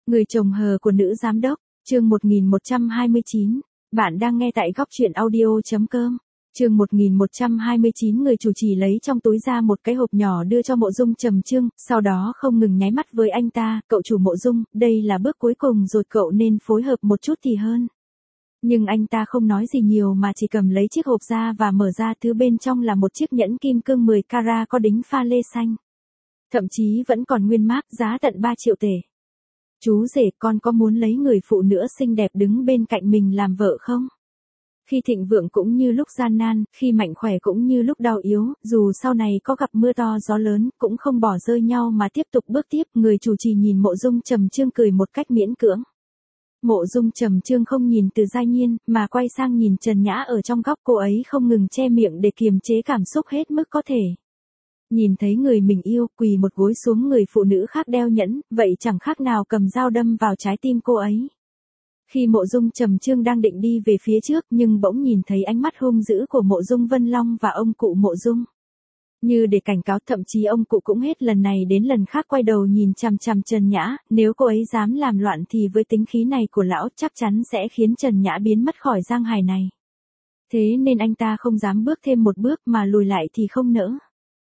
Người chồng hờ của nữ giám đốc, chương 1129. Bạn đang nghe tại góc truyện audio.com. Chương 1129. Người chủ trì lấy trong túi ra một cái hộp nhỏ đưa cho Mộ Dung Trầm Chương, sau đó không ngừng nháy mắt với anh ta, cậu chủ Mộ Dung, đây là bước cuối cùng rồi, cậu nên phối hợp một chút thì hơn. Nhưng anh ta không nói gì nhiều mà chỉ cầm lấy chiếc hộp ra và mở ra, thứ bên trong là một chiếc nhẫn kim cương 10 carat có đính pha lê xanh. Thậm chí vẫn còn nguyên mác, giá tận 3 triệu tể. Chú rể, con có muốn lấy người phụ nữ xinh đẹp đứng bên cạnh mình làm vợ không? Khi thịnh vượng cũng như lúc gian nan, khi mạnh khỏe cũng như lúc đau yếu, dù sau này có gặp mưa to gió lớn, cũng không bỏ rơi nhau mà tiếp tục bước tiếp. Người chủ trì nhìn Mộ Dung Trầm Chương cười một cách miễn cưỡng. Mộ Dung Trầm Chương không nhìn Từ Giai Nhiên, mà quay sang nhìn Trần Nhã ở trong góc, cô ấy không ngừng che miệng để kiềm chế cảm xúc hết mức có thể. Nhìn thấy người mình yêu quỳ một gối xuống người phụ nữ khác đeo nhẫn, vậy chẳng khác nào cầm dao đâm vào trái tim cô ấy. Khi Mộ Dung Trầm Chương đang định đi về phía trước nhưng bỗng nhìn thấy ánh mắt hung dữ của Mộ Dung Vân Long và ông cụ Mộ Dung. Như để cảnh cáo, thậm chí ông cụ cũng hết lần này đến lần khác quay đầu nhìn chằm chằm Trần Nhã, nếu cô ấy dám làm loạn thì với tính khí này của lão chắc chắn sẽ khiến Trần Nhã biến mất khỏi giang hải này. Thế nên anh ta không dám bước thêm một bước mà lùi lại thì không nỡ.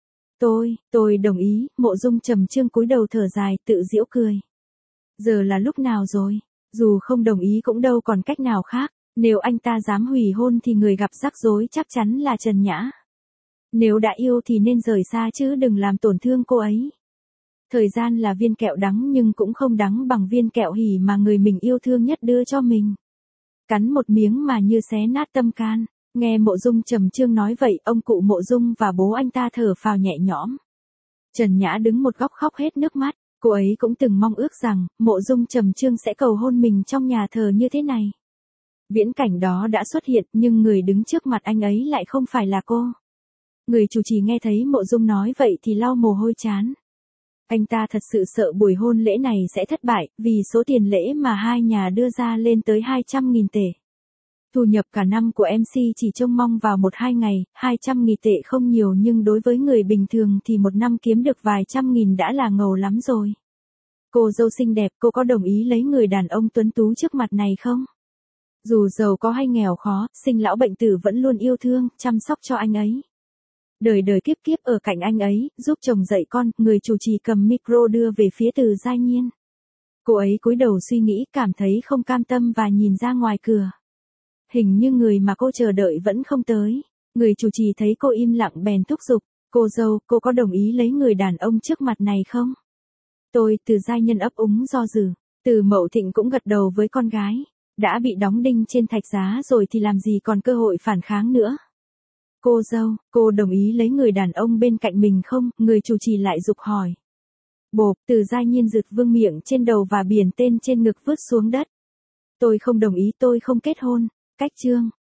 Tôi đồng ý. Mộ Dung Trầm Chương cúi đầu thở dài, tự giễu cười. Giờ là lúc nào rồi? Dù không đồng ý cũng đâu còn cách nào khác, nếu anh ta dám hủy hôn thì người gặp rắc rối chắc chắn là Trần Nhã. Nếu đã yêu thì nên rời xa chứ đừng làm tổn thương cô ấy. Thời gian là viên kẹo đắng nhưng cũng không đắng bằng viên kẹo hỉ mà người mình yêu thương nhất đưa cho mình. Cắn một miếng mà như xé nát tâm can. Nghe Mộ Dung Trầm Chương nói vậy, ông cụ Mộ Dung và bố anh ta thở phào nhẹ nhõm. Trần Nhã đứng một góc khóc hết nước mắt, cô ấy cũng từng mong ước rằng Mộ Dung Trầm Chương sẽ cầu hôn mình trong nhà thờ như thế này. Viễn cảnh đó đã xuất hiện nhưng người đứng trước mặt anh ấy lại không phải là cô. Người chủ trì nghe thấy Mộ Dung nói vậy thì lau mồ hôi trán. Anh ta thật sự sợ buổi hôn lễ này sẽ thất bại, vì số tiền lễ mà hai nhà đưa ra lên tới 200.000 tể. Thu nhập cả năm của MC chỉ trông mong vào 1-2 ngày, 200.000 tệ không nhiều nhưng đối với người bình thường thì một năm kiếm được vài trăm nghìn đã là ngầu lắm rồi. Cô dâu xinh đẹp, cô có đồng ý lấy người đàn ông tuấn tú trước mặt này không? Dù giàu có hay nghèo khó, sinh lão bệnh tử vẫn luôn yêu thương, chăm sóc cho anh ấy. Đời đời kiếp kiếp ở cạnh anh ấy, giúp chồng dạy con. Người chủ trì cầm micro đưa về phía Từ Giai Nhiên. Cô ấy cúi đầu suy nghĩ, cảm thấy không cam tâm và nhìn ra ngoài cửa. Hình như người mà cô chờ đợi vẫn không tới. Người chủ trì thấy cô im lặng bèn thúc giục. Cô dâu, cô có đồng ý lấy người đàn ông trước mặt này không? Từ Giai Nhân ấp úng do dự. Từ Mậu Thịnh cũng gật đầu với con gái. Đã bị đóng đinh trên thạch giá rồi thì làm gì còn cơ hội phản kháng nữa. Cô dâu, cô đồng ý lấy người đàn ông bên cạnh mình không? Người chủ trì lại giục hỏi. Bộp, Từ Giai Nhiên giật vương miệng trên đầu và biển tên trên ngực vứt xuống đất. Tôi không đồng ý, tôi không kết hôn. Cách chương.